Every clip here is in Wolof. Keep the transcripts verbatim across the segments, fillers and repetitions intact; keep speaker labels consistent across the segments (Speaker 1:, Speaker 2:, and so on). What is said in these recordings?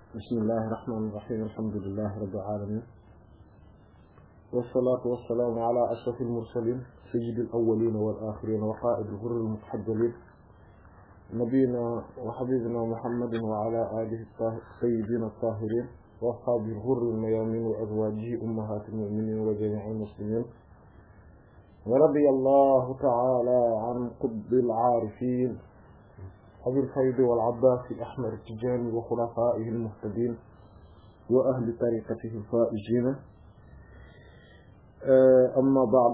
Speaker 1: bismillahi rahmaani rahiim alhamdulillahi rabbil aalamiin wassalaatu wassalaamu ala ashrafil mursaliin sayyidil awwaliina wal aaxiriina wa qaa'idil ghurril muhajjaliin nabiyyinaa wa habiibinaa muhammadin wa ala aalihi sayyidiina taahiriin wa ashaabihi ghurril mayaamiin wa azwaajihi ummahaatil mu'miniin wa jamiicil muslimiin wa radiyallahu ta'aalaa an qutbil aarifiin أبي الفيض والعباس الأحمر التجاني وخلفائه المهتدين وأهل طريقته الفائزين أما بعد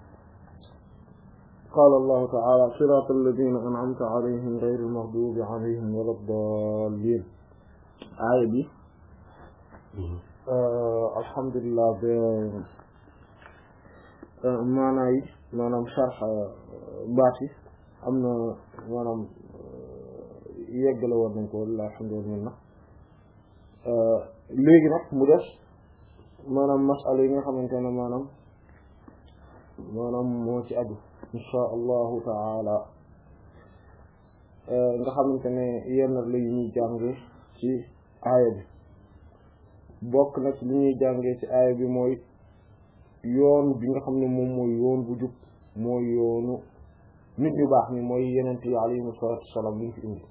Speaker 1: قال الله تعالى صراط الذين أنعمت عليهم غير المغضوب عليهم ولا الضالين آية دي الحمد لله maanaay maanaam sharh baati am na maanaam yeggale woon nañ ko walla alhamdulillah léegi nag mu des maanaam masala yi nga xamante ne maanaam maanaam moo ci aju insha allahu taala nga xamante ne yenn la yu ñuy jànge ci aaya bi bokk na ci li ñuy jàngee ci aaya bi mooy yoon bi nga xam ne moom mooy yoon bu jub mooy yoonu nit ñu baax ni mooy yenent yi alayhimu salaatu wassalaam li ñu fi indi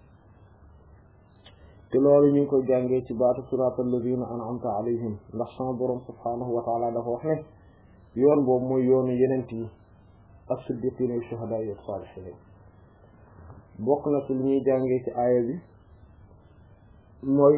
Speaker 1: te loolu ñu ngi koy jàngee ci baatu siraatal lazina an'amta alayhim ndax sama borom subhaanahu wa taala dafa wax ne yoon boobu mooy yoonu yenent yi ak siddiqiina wa shuhadaa yi ak saalihiin bokk na ci li ñuy jàngee ci aaya bi mooy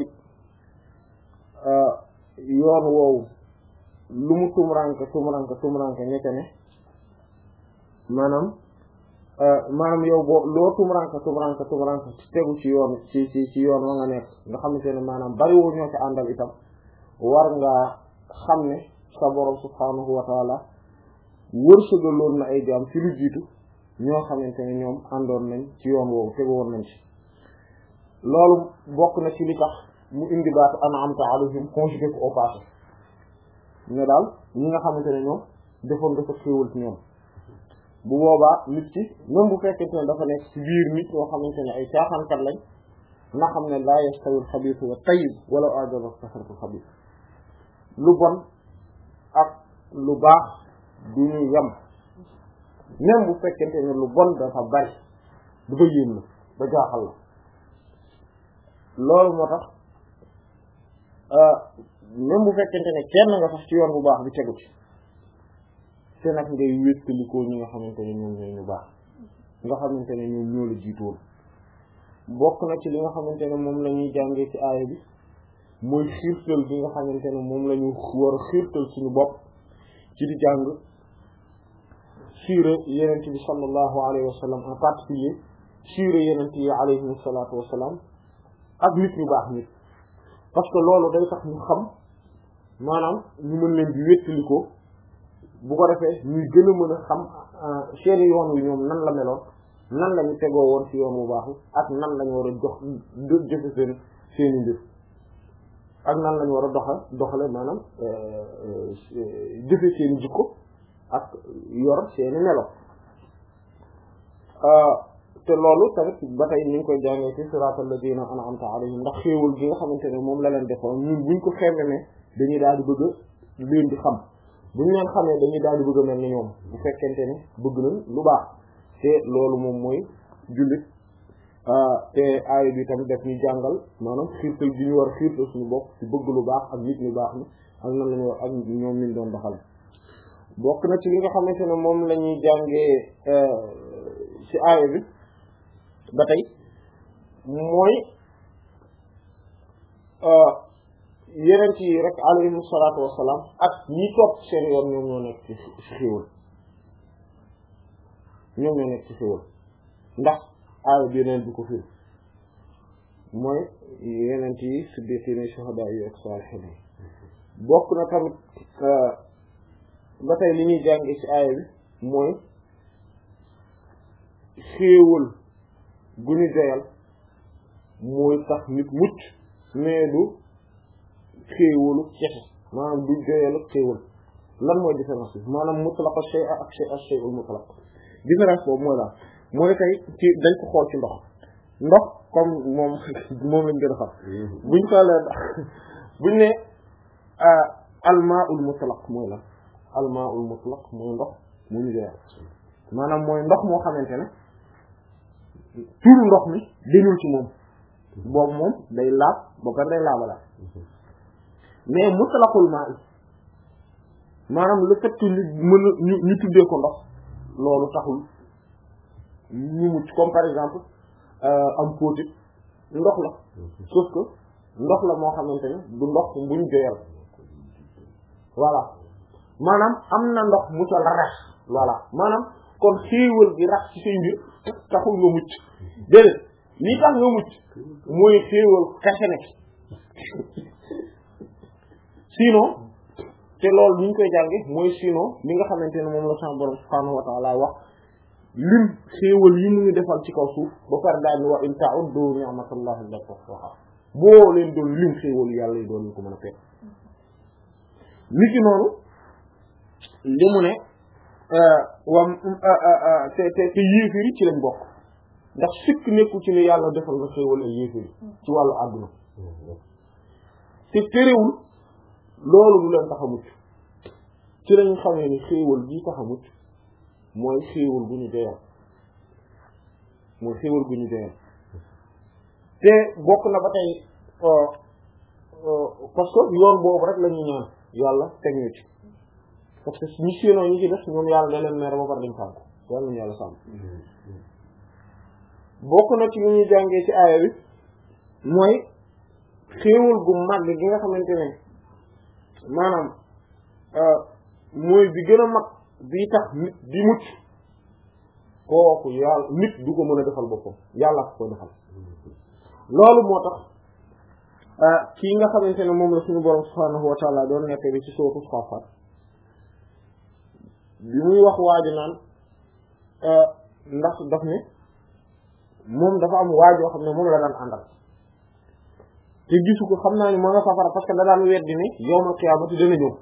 Speaker 1: yoon woowu lu mu tumranke tumranke tumranke ñette ne maanaam maanaam yow boo loo tumranke tumranke tumranke ci tegu ci yoon ci ci ci yoon wa nga nekk nga xamante ne maanaam bariwul ñoo ci àndal itam war ngaa xam ne sa borom subhaanahu wa taala wërsëgaloon na ay jaam ci lu jiitu ñoo xamante ne ñoom àndoon nañ ci yoon woowu tegu woon nañ ci loolu bokk na ci li tax mu indi baatu an'amta alayhim conjugué ko au passé ne daal ñi nga xamante ne ñoom defoon nga sa xéewal ci ñoom bu boobaa nit ki même bu fekkente ne dafa nekk ci biir nit yoo xamante ne ay caaxaankat lañ na xam ne laa yastawi al-xabiisu wa tayyib wala a'jaba kasratu al-xabiis lu bon ak lu baax du ñu yem même bu fekkente ne lu bon dafa bari dafa yéem la ba jaaxal la loolu moo tax même bu fekkente ne kenn nga sax ci yoon bu baax bi tegu ci te nag ngay wéttalikoo ñi nga xamante ne ñoom ñooy ñu baax nga xamante ne ñoom ñoo la jiitoon bokk na ci li nga xamante ne moom la ñuy jàngee ci aaya bi mooy xiirtal bi nga xamante ne moom la ñu war a xiirtal suñu bopp ci di jàng siira yenent bi sallallahu alayhi wa sallam en particulier siira yenent yi alayhim salaatu wa salaam ak nit ñu baax nit parce que loolu day tax ñu xam maanaam ñu mën leen di wéttalikoo bu ko defee ñuy gën a mën a xam seen yoon wi ñoom nan la meloon nan la ñu tegoo woon ci yoon bu baax ak nan lañu war a jox jëfe seen seeni mbir ak nan lañu war a doxal doxale maanaam jëfe seeni jikko ak yor seeni melo te loolu tamit ba tey ñu ngi koy jàngee ci siraatal lazina an'amta alayhim ndax xéewal gi nga xamante ne moom la leen defoon ñun buñ ko xemme ne dañuy daal di bëgg a leen di xam buñ leen xamee dañuy daal di bëgg a mel ni ñoom bu fekkente ne bëgg nañ lu baax te loolu moom mooy jullit te aaya bi tamit daf ñuy jàngal maanaam xiirtal gi ñu war a xiirtal suñu bopp ci bëgg lu baax ak nit ñu baax ni ak nan lañu war ak ñoom ñu doon doxal bokk na ci li nga xamante ne moom la ñuy jàngee ci aaya bi ba tey mooy yenent yi rek alayhimu salaatu wassalaam ak ñi topp seen yoon ñoom ñoo nekk ci xéewal ñoom ñoo nekk ci xéewal ndax aaya bi yeneen bi ko fi mooy yenent yi siddiqiina shuhadaa yi ak saalihiin bokk na tamit ba tey li ñuy jànge ci aaya bi mooy xéewal gu ñu joyal mooy tax nit mucc mais du xéewalu cexe maanaam du joyalu xéewal lan mooy différence bi maanaam mutlaq shay ak shay al mutlaq différence boobu mooy la mooy tey ci dañ ko xool ci ndox ndox comme moom moom lañ gën a xam buñ xoolee buñ ne almaul mutlaq mooy la almaul mutlaq mooy ndox mu ñu joxe maanaam mooy ndox moo xamante ne turu ndox mi dañul ci moom boobu moom day laab ba pare day laabalaat mais mutlaqul maa maanaam le fait que ñu mën a ñu ñu tuddee ko ndox loolu taxul ñu mucc comme par exemple am póotit ndox la sauf que ndox la moo xamante ne du ndox buñ joyal voilà maanaam am na ndox mu ca la rax voilà maanaam kon xéewal gi rax ci say mbir taxul nga mucc déedéet lii tax nga mucc mooy xéewal kese nekk sinon te loolu ñu ngi koy jànge mooy sinon li nga xamante ne moom la sama borom subhaanahu wa ta'ala wax lim xéewal yi mu ngi defal ci kaw suuf ba pare daal ni wa in ta'uddu ni'matallahi la tuhsuha boo leen doon lim xéewal yàlla yi doon ñu ko mën a fekk nit ki noonu li mu ne wam te te te yéefiri ci lañ bokk ndax sikk nekku ci ne yàlla defal nga xéewal ay yéefiri ci wàllu àdduna te terewul loolu du leen tax a mucc ci lañu xamee ni xéewal gi tax a mucc mooy xéewal bu ñu doyal mooy xéewal bu ñu doyal te bokk na ba tey parce que yoon boobu rek la ñuy ñaan yàlla teg ñu ci parce que ñi séenoo ñi ci def ñoom yàlla da leen mere ba pare dañ sànk yàlla ñu yàlla sànk bokk na ci li ñuy jàngee ci aaya bi mooy xéewal gu mag gi nga xamante ne maanaam mooy bi gën a mag bi tax nit di mucc kooku yàlla nit du ko mën a defal boppam yàlla ko koy defal loolu moo tax kii nga xamante ne moom la suñu borom subhaanahu wa ta'ala doon nekk bi ci sootu Saaffaat bi muy wax waaji naan ndax daf ne moom dafa am waajoo xam ne moom la daan àndal te gisu ko xam naa ni moo nga safara parce que da daan weddi ne yawmal qiyaamati dana ñëw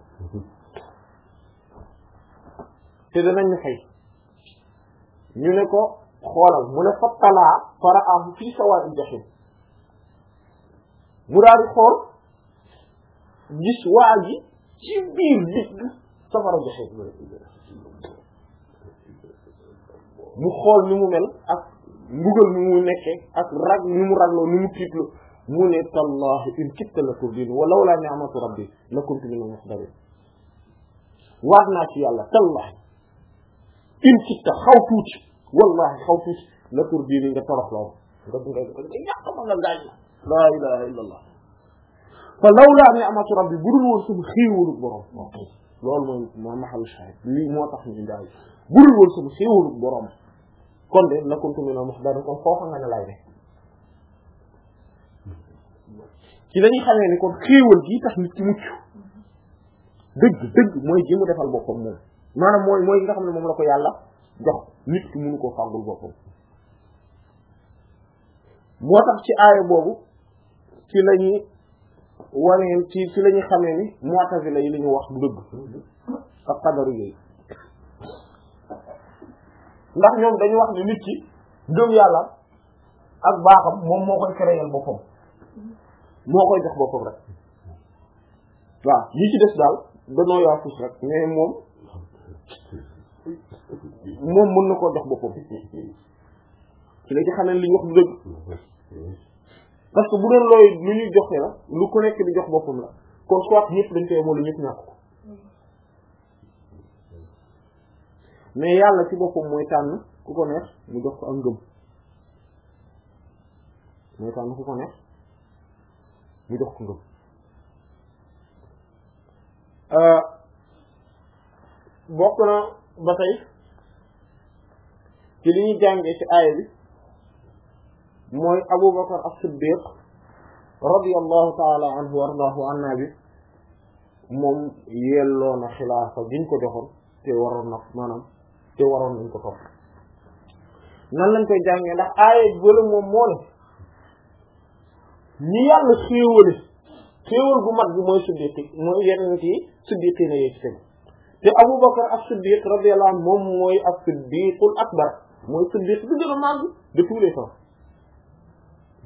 Speaker 1: te danañ ñu fay ñu ne ko xoolal mu ne fattalaa fara'ahu fii sawaa'il jahiim mu daal di xool gis waa ji ci biir digg safara jahiim mu xool ni mu mel ak mbugal ni mu nekkee ak rag ni mu ragloo ni mu tiitloo mu ne tallahi in kitta la turdin wa lawla ni'matu rabbi la kuntu minal muhdarin waat naa ci yàlla tallahi in kitta xaw tuuti wallahi xaw tuuti la turdin nga toroxloo nga nga nga yàq ma nga gaañ la laa ilaha illa allah fa lawla ni'matu rabbi budul woon sama xéewalu borom loolu mooy moo maxalu shahid lii moo tax ñu daay budul woon sama xéewalu borom kon de la kuntu minal muhdarin kon foofa nga ne lay de ci lañuy xamee ni kon xéewal gi tax nit ci mucc dëgg dëgg mooy ji mu defal boppam moom maanaam mooy mooy nga xam ne moom la ko yàlla jox nit ki mënu koo fàggul boppam moo tax ci aaya boobu ci lañuy waneen ci ci lañuy xamee ni mu'tazila yi li ñu wax du dëgg ak qadaru yooyu ndax ñoom dañu wax ne nit ki gëm yàlla ak baaxam moom moo koy créer boppam moo koy jox boppam rek waaw yi ci des daal danoo yaa fus rek mais moom moom mën na koo jox boppam ci la ci xamee li ñu wax du dëgg parce que bu doon looy lu ñuy joxe la lu ku nekk di jox boppam la kon soit ñëpp dañ koy moo lu ñëpp ñàkk ko mais yàlla ci boppam mooy tànn ku ko neex mu jox ko ak ngëm mooy tànn ku ko neex mu jox ko ngëm bokk na ba tey ci li ñuy jàngee ci aaya bi mooy Abu Bakar as-Siddiq radiyallahu ta'ala anhu wa ardaahu anna bi moom yelloo na xilaafa giñ ko joxoon te waroon na maanaam te waroon nañ ko topp nan lañ koy jàngee ndax aaya bi wala moom moo ne ñi yàlla xéewale xéewal bu mag bi mooy siddiq mooy yeneen ci siddiqi na yee ci tegu te Abu Bakar as-Siddiq radiyallahu anhu moom mooy as-siddiqul akbar mooy siddiq bi gën a màgg de tous les temps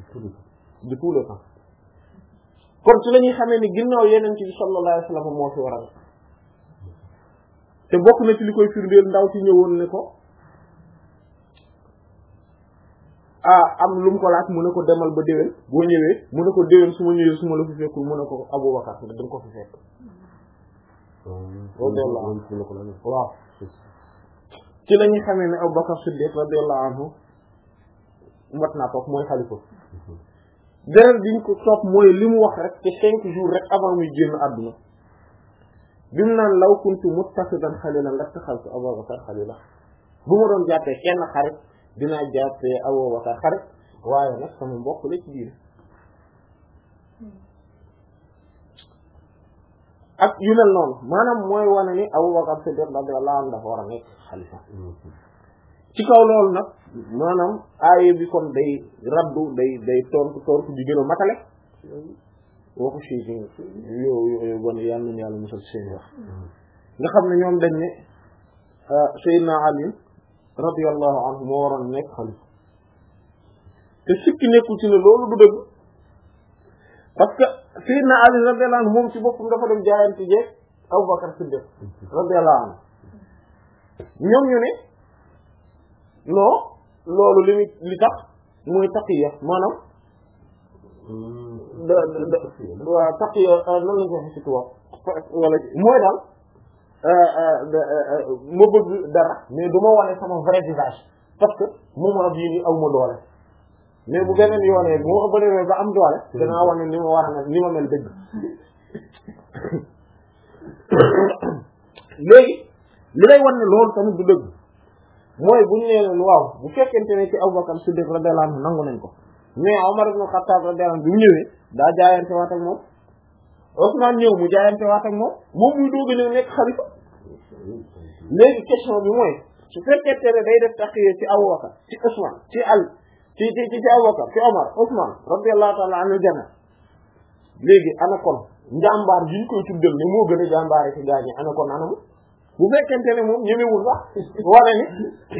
Speaker 1: de tous les temps kon ci la ñuy xamee ni ginnaaw yeneen ci sallallahu alayhi wa sallam moo fi waral te bokk na ci li koy firndeel ndaw ci ñëwoon ne ko ah am lu mu ko laaj mu ne ko demal ba déwén boo ñëwee mu ne ko déwén su ma ñëwee su ma la fi fekkul mu ne ko Abubakar da nga ko fi fekk waaw ci la ñuy xamee ne Abubakar Siddiq radiyallahu anhu mat naa toog mooy xalifa beneen biñ ko topp mooy li mu wax rek te cinq jours rek avant muy génn àdduna bi mu naan law kuntu muttaxidan xalilan lattaxaltu Abubakar xalila bu ma doon jàppee kenn xarit dinaa jàppee Abubakar xarit waaye nag sama mbokk la ci biir ak yu mel noonu maanaam mooy wane ni Abubakar Siddiq radiyallahu anhu dafa war a nekk xalifa ci kaw loolu nag maanaam aaye bi kon day raddu day day tontu tontu di gën a matale waxu si yow yow bon yàlla nañu yàlla musal ci seen wax nga xam ne ñoom dañ ne Seydina Ali radiyallahu anhu moo waroon nekk xalifa te sikki nekkul ci ne loolu du dëgg parce que Seydina Ali radiyallahu anhu moom ci boppam dafa dem jaayante jeeg Abubakar Siddiq radiyallahu anhu ñoom ñu ne non loolu li li tax mooy taqiya maanaam da da waaw taqiya nan lañ ko waxee ci tubaab wala mooy daal ma bëgg dara mais du ma wane sama vrai visage parce que moment bii ni aw ma doole mais bu beneen yoonee bu ma ko demee ba am doole danaa wane ni ma war a mel ni ma mel dëgg léegi li lay wan ne loolu tamit du dëgg mooy bu ñu nee leen waaw bu fekkente ne ci Abubakar Siddiq radiyallahu anhu nangu nañ ko mais Omar ibn Khattab radiyallahu anhu bi mu ñëwee daa jaayante waat ak moom Ousmane ñëw mu jaayante waat ak moom moom muy doog a ñëw nekk xalifa léegi question bi mooy su fekkente ne day def taqiya ci Abubakar ci Ousmane ci al ci ci ci Abubakar ci Omar Ousmane radiyallahu ta'ala anhu jana léegi ana kon njàmbaar gi ñu koy tuddal ne moo gën a jàmbaare ci gaañi ana kon anamu bu fekkente ne moom ñemewul sax wane ni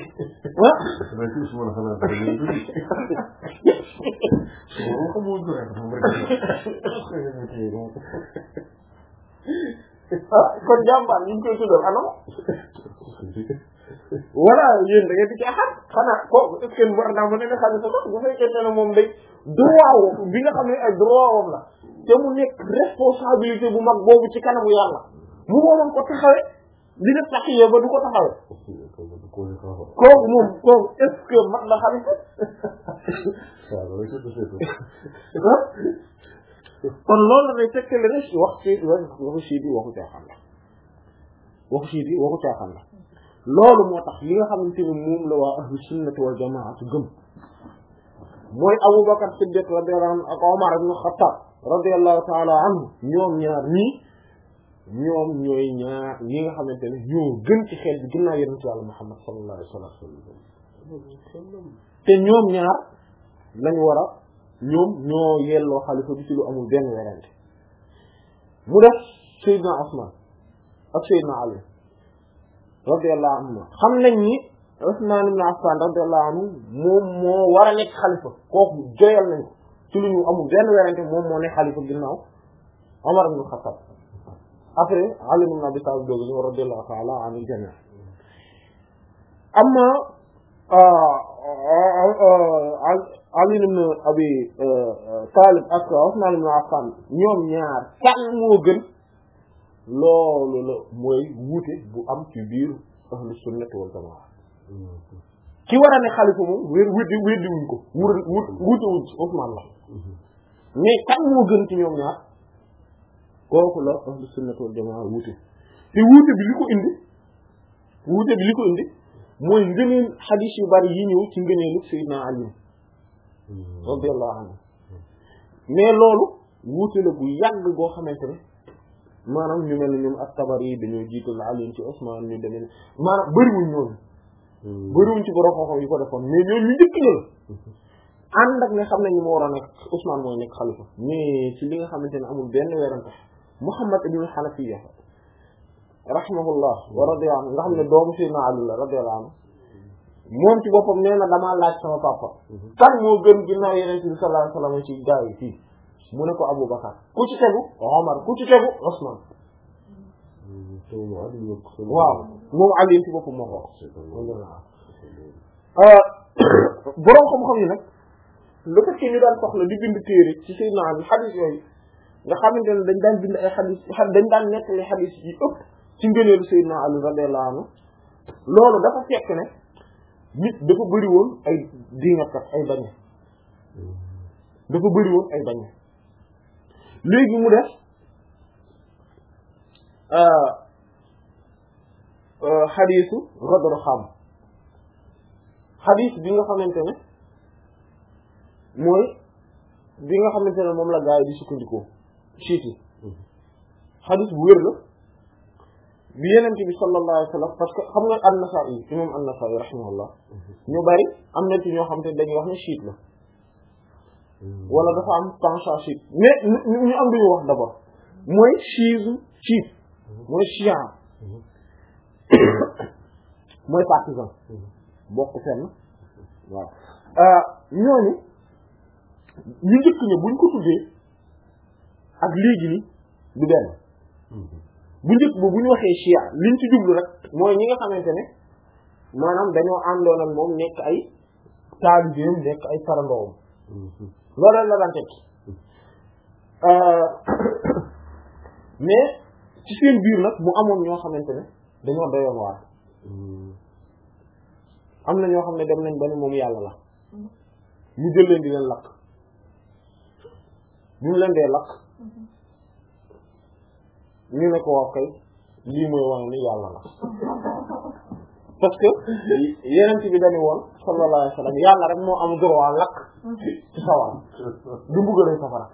Speaker 1: ah kon jàmbaar ñu koy tuddal anam voilà yéen da ngeen di caaxaan xanaa kooku est-ce que war naa mën a ne xalifa sax bu fekkente ne moom day droit bi nga xam ne ay droit wam la te mu nekk responsabilité bu mag boobu ci kanamu yàlla mu waroon ko taxawee di def taxiya ba du ko taxawee kooku moom kooku est-ce que mat na xalifa kon loolu day tekkale ne wax ci waxu sii di waxu caaxaan la waxu sii di waxu caaxaan la loolu moo tax li nga xamante ne moom la waa ahlu sunnati wal jamaa gëm mooy Abubakar Siddiq radiyallahu anhu ak Omar ibn Khattab radiyallahu ta'ala anhu ñoom ñaar ñii ñoom ñooy ñaar ñi nga xamante ne ñoo gën ci xeet bi ginnaaw yonent Yàlla Muhammad sallallahu alayhi wa sallam te ñoom ñaar lañ war a ñoom ñoo yelloo xalifa bi ci lu amul benn werante mu def Seydina Usman ak Seydina Ali radiyallahu anhu xam nañ ni Usman ibn Affan radiyallahu anhu moom moo war a nekk xalifa kooku joyal nañ ko ci lu ñu amul benn werante moom moo nekk xalifa ginnaaw Omar ibn Khattab après Ali ibn Abi Talib doogu ñu radiyallahu ta'ala anil jami' amma Ali ibn Abi Talib ak Usman ibn Affan ñoom ñaar kan moo gën loolu la mooy wuute bu am ci biir ahlu sunnati wal jamaa ki war a ne xalifa moom wér weddi weddi wuñ ko wur wuute wuñ ci Usman la mais kan moo gën ci ñoom ñaar kooku la ahlu sunnati wal jamaa wuute te wuute bi li ko indi wuute bi li ko indi mooy ngëneel xadiis yu bari yi ñëw ci ngëneelu Seydina Ali radiyallahu anhu mais loolu wuute la bu yàgg goo xamante ne maanaam ñu mel ne ñoom at-Tabari dañoo jiital Ali ci Usman ñu demee maanaam bëriwuñ ñooñu bëriwuñ ci borom xam-xam yi ko defoon mais ñooñu ñu njëkk la ànd ak ne xam nañ ni ma war a nekk Usman mooy nekk xalifa mais ci li nga xamante ne amul benn werante Muhammad ibn Hanafiya rahimahullah wa radiyallahu anhu nga xam ne doomu Seydina Ali la radiyallahu anhu moom ci boppam nee na damaa laaj sama papa kan moo gën ginnaaw Yonent bi sallallahu alayhi wasallam ci gaa yi fii mu ne ko Abu Bakar ku ci tegu Omar ku ci tegu Usman waaw moom Ali ci boppam moo ko boroom xam-xam yi nag lu ko ci ñu daan soxla di bind téere ci Seydina Ali xadiis yooyu nga xamante ne dañ daan bind ay xadiis dañ daan nettali xadiis yi ëpp ci ngëneelu Seydina Ali radiyallahu anhu loolu dafa fekk ne nit dafa bëri woon ay dingakat ay bañe dafa bëri woon ay bañe léegi mu def xadiisu Ghadr Xam xadiis bi nga xamante ne mooy bi nga xamante ne moom la gaa yi di sukkandikoo siiti xadiis bu wér la bi Yonent bi sallallahu alayhi wa sallam parce que xam nga an-Nasa'i imam an-Nasa'i rahimahullah ñu bari am na ci ñoo xam te dañuy wax ne chiite la wala dafa am penchant chiite mais ñu am duñu wax d'abord mooy chiisme chiite mooy chiite mooy partisan bokk fenn waaw ñooñu ñu njëkk ña buñ ko tuddee ak léegi ni du benn bu njëkk ba bu ñu waxee chia liñ ci jublu rek mooy ñi nga xamante ne maanaam dañoo àndoon ak moom nekk ay taalibeem nekk ay parandoom loolu la daan tekki mais ci seen biir nag mu amoon ñoo xamante ne dañoo doyoon waar am na ñoo xam ne dem nañ ba ne moom yàlla la ñu jël leen di leen lakk bu ñu leen dee lakk ñu ne ko wax kay lii mooy wane ni yàlla la parce que Yonent bi dañu woon sallallahu alayhi wa sallam yàlla rek moo am droit lakk ci sawar du mbugalee safara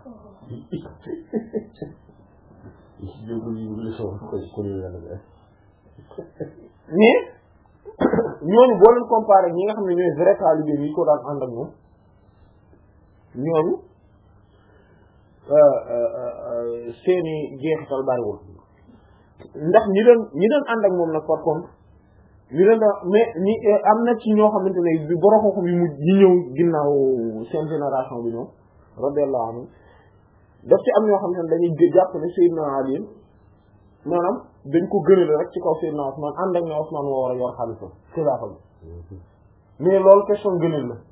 Speaker 1: mais ñooñu boo leen comparé ñi nga xam ne ñooy vrai talibé yi ko daan ànd ak moom ñooñu seeni jeexital bariwul ndax ñi doon ñi doon ànd ak moom nag par contre ñi leen da mais ñi am na ci ñoo xamante ne bi borom xam yi mu ñi ñëw ginnaaw seen génération bi ñoom radiyallahu anhu daf ci am ñoo xamante ne dañuy jàpp ne Seydina Ali maanaam dañ ko gënale rek ci kaw Seydina Ousmane ànd ak ne Ousmane moo war a yor xalifa xilaafa bi mais loolu question gënal la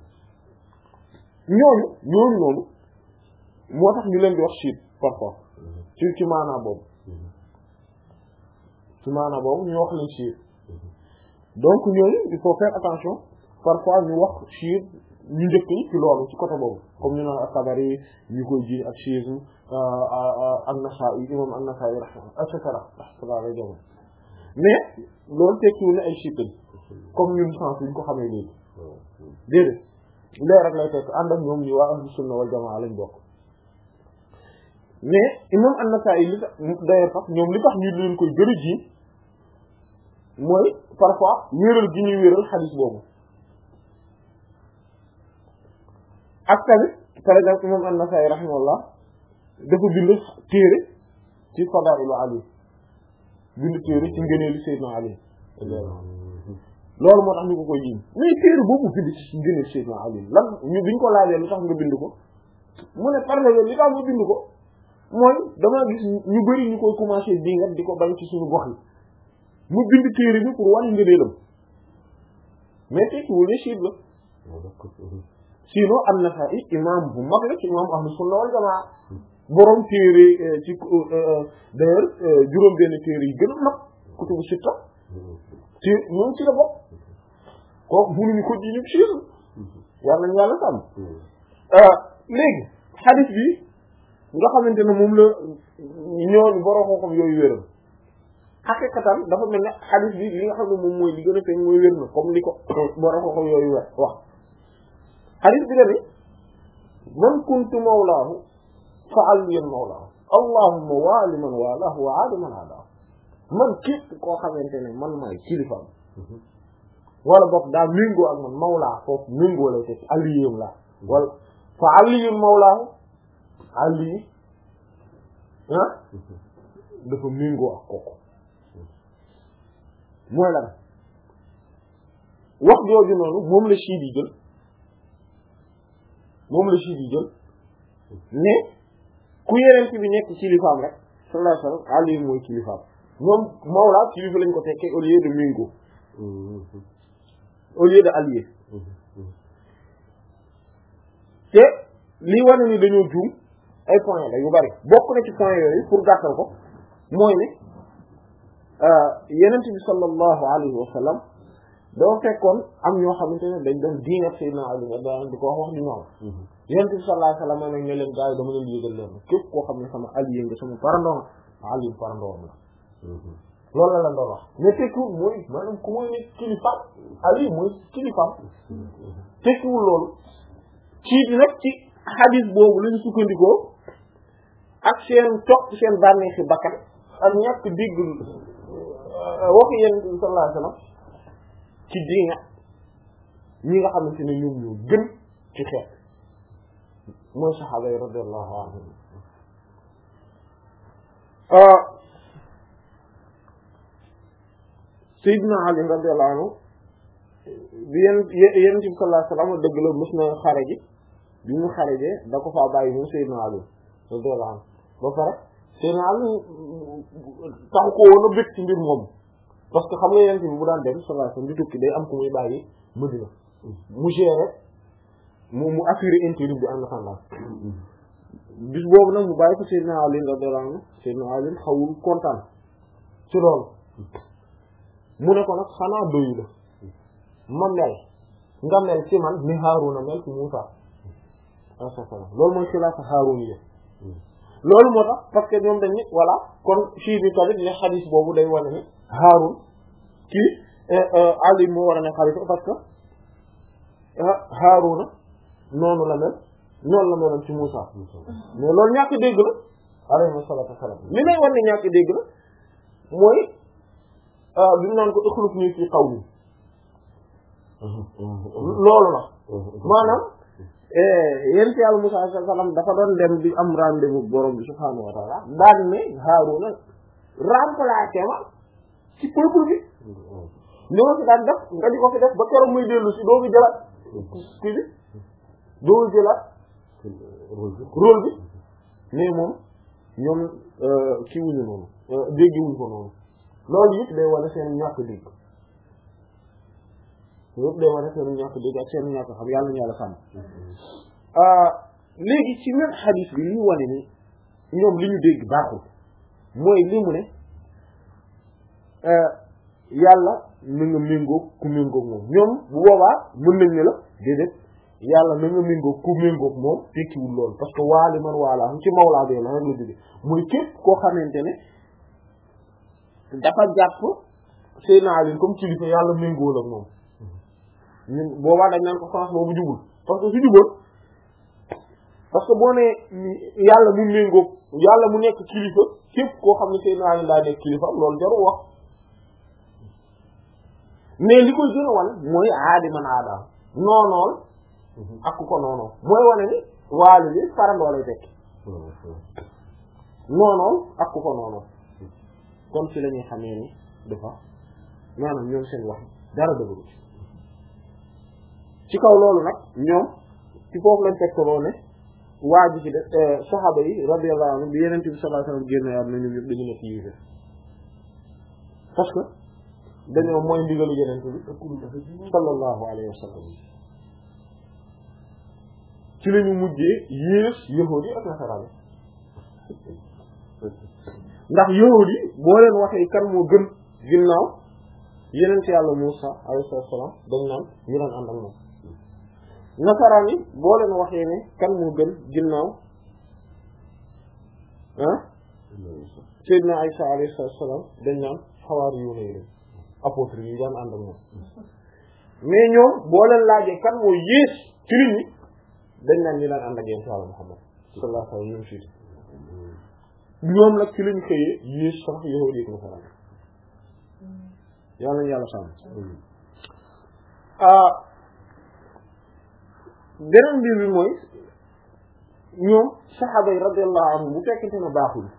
Speaker 1: ñooñu ñooñu noonu moo tax ñu leen di wax chiite parfois ci ci maanaa boobu ci maanaa boobu ñu wax leen chiite donc ñooñu il faut faire attention parfois ñu wax chiite ñu njëkk yi ci loolu ci côté boobu comme ñu naan at-Tabari ñu koy ji ak chiisme an-Nasa'i imam an-Nasa'i rahimahullah et cetera rahmatullah jam mais loolu tekkiwul ne ay chiite comme ñun sens ñu ko xamee léegi déedéet leer rek lay tekk ànd ak ñoom ñu waa ahlu sunna wal jamaa lañ bokk mais imam an-Nasa'i li tax d'ailleurs sax ñoom li tax ñu leen koy gën a ji mooy parfois wéeral gi ñuy wéeral xadiis boobu ak tamit par exemple imam an-Nasa'i rahimahullah dafa bind téere ci fadaa'ilu Ali bind téere ci ngëneelu Seydina Ali loolu moo tax ñu ko koy jiiñ mais téere boobu bind ci ngëneelu Seydina Ali lan ñu biñ ko laajee lu tax nga bind ko mu ne parce que li tax nga bind ko mooy dama gis ñu bari ñu koy commencé di nga di ko bañ ci suñu gox yi mu bind téere bi pour wane ngëneelam mais tekkiwul ne chiite la sinon an-Nasa'i imam bu mag la ci imam ahlu sunna wal jamaa borom téere ci d'ailleurs juróom benn téere yi gën a mag kutubu sitta ci moom ci la bokk kooku mënuñu ko ji ñëpp chiite yàlla nañu yàlla sàmm léegi hadith bi nga xamante ne moom la ñooñu borom xam-xam yooyu wéral xaqiqatan dafa mel ne hadith bi li nga xam ne moom mooy li gën a feeñ mooy wér na comme li ko borom xam-xam yooyu wér wax hadith bi dani man kuntu mawlaahu fa aliyan mawlaahu allahumma waali man walaahu wa aadi man aadaahu man képp koo xamante ne man maay kilifaam wala boog daa méngoo ak man mawlaa foofu méngoo lay teg aliyam la wala fa aliyun mawlaahu ali ah dafa méngoo ak kooku mooy lan wax jooju noonu moom la chiite yi jël moom la chiite yi jël ne ku yeneen bi nekk kilifaam rek sallallahu alayhi wa sallam Ali mooy kilifaam moom Mawla kilifa lañ ko tekkee au lieu de Mingo au lieu de allié te lii wane ni dañoo juum ay point la yu bari bokk na ci point yooyu pour gàttal ko mooy ne yenent bi sallallahu alayhi wa sallam doo fekkoon am ñoo xamante ne dañ doon diingat Seydina Ali da di ko wax wax di ñaaw yenent bi sallallahu alayhi wa sallam nag ne leen gars yi dama leen yégal leen képp koo xam ne sama allié nga sama parandoom Ali parandoom la loolu la la doon wax mais tekkiwul mooy maanaam ku mooy ne kilifa Ali mooy kilifaam tekkiwul loolu ci di nag ci hadith boobu lañu sukkandikoo ak seen topp seen bànneexi bakkan ak ñàkk dégg waxi Yonent bi sallallahu alayhi wasallam ci diina ñi nga xamante ne ñoom ñoo gën ci xeet mooy saxaaba yi radiyallahu anhum Sayyidina Ali radiyallahu anhu bi yéen Yonent bi sallallahu alayhi wasallam dëgg la mës na xare ji bi mu xarejee da ko faa bàyyi moom Sayyidina Ali radiyallahu anhu ba pare Sayyidina Ali taxu ko woon a bëgg ci mbir moom parce que xam nga Yonent bi bu daan dem sallallahu alayhi wasallam di tukki day am ku muy bàyyi Madina mu gérer mu mu assuré intérim bi en attendant bis boobu nag mu bàyyi ko Sayyidina Ali radiyallahu anhu Sayyidina Ali xawul kontaan ci loolu mu ne ko nag xanaa doyu la ma mel nga mel ci man ni Haaruna mel ci Muusaa asalaam loolu mooy xilaafa Haaruna yi loolu moo tax parce que ñoom dañ ni voilà kon fii bi tamit ne xadiis boobu day wane ne Haarun kii Ali moo war a ne xalifa parce que Haaruna noonu la mel noonu la meloon ci Muusaa mais loolu ñàkk dégg la alayhi salaatu wa salaam li may wan ne ñàkk dégg la mooy bi mu naan ko ixluf nii fii qawli loolu la maanaam yéen ci yàlla Musaa alayhi salaam dafa doon dem di am rendez-vous borom bi subhaanahu wa taala daan ne Haaruna remplacé ma ci peuple bi li ma fi daan def nga di ko fi def ba keroog muy dellu si doo fi jëlaat kii bi doo jëlaat rôle bi mais moom ñoom kii wuñu noonu déggi wuñ ko noonu loolu yëpp day wane seen ñàkk dégg yëpp day wane seen ñàkk dégg ak seen ñàkk xam yàlla ñu yàlla sàmm léegi ci même hadith bi li ñu wane ni ñoom li ñu dégg baaxul mooy li mu ne yàlla na nga méngoog ku méngoog moom ñoom bu boobaa mën nañ ne la déedéet yàlla na nga méngoog ku méngoog moom tekkiwul loolu parce que waali man waalaa ci mawlaa bee la rek la jóge mooy képp koo xamante ne dafa jàpp Seydina Ali comme kilifa yàlla méngoo la moom ñun boobaa dañ naan ko France boobu jubul parce que su jubal parce que boo nee yàlla mu méngoo yàlla mu nekk kilifa képp koo xam ne Seydina Ali daa nekk kilifa loolu jarul wax mais li koy gën a wan mooy aadi man aadaam noonool ak ku ko noonool mooy wane ni waali bi farandoo lay tekki noonool ak ku ko noonool kon ci la ñuy xamee ni dafa maanaam ñoom seen wax dara dëgëru ci ci kaw loolu nag ñoom ci foofu lañ tegtaloo ne waa ji ci de saxaaba yi radiyallahu anhu bi Yonent bi sallallahu alayhi wasallam génn yàlla na ñoom ñëpp dañu nekk yéeféer parce que dañoo mooy ndigalu Yonent bi sallallahu alayhi wasallam ci la ñu mujjee yées yahuud yi ak nasaraan ndax yahuud yi boo leen waxee kan moo gën ginnaaw Yonent yàlla Muusaa alayhi salaam dañ naan ñu daan ànd ak moom nasaraan yi boo leen waxee ne kan moo gën ginnaaw ah Seydina Isa alayhi salaam dañ naan xawaari yu ne apôtre yi daan ànd ak moom mais ñoom boo leen laajee kan moo yées ci nit ñi dañ naan ñu daan ànd ak Yonent yàlla Muhammad sallallahu alayhi wa sallam ñoom fii ñoom nag ci lañ xëyee yées sax yahuud yi nasaraan yàlla nañu yàlla sàmm beneen mbir bi mooy ñoom saxaaba yi radiyallahu anhum bu fekkente ne baaxul